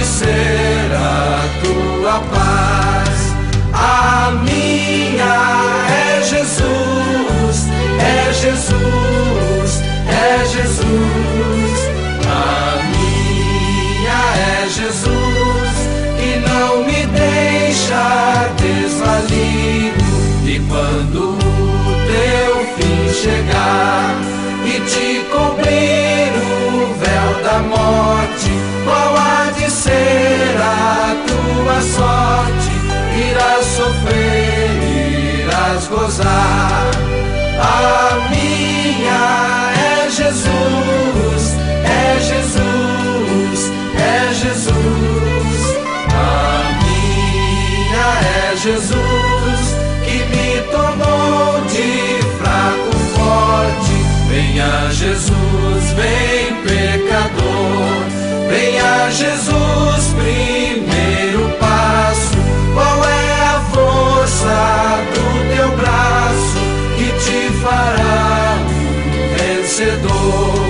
ser a tua paz. A minha é Jesus, é Jesus, é Jesus. A minha é Jesus, que não me deixa desvalido. E quando o teu fim chegar e te cobrir o véu da morte, qual há de ser a tua sorte? Irás sofrer, irás gozar. A minha é Jesus, é Jesus, é Jesus. A minha é Jesus, que me tomou de fraco forte. Venha Jesus, vem pecador. Venha Jesus, primeiro passo. Qual é a força do teu braço que te fará um vencedor?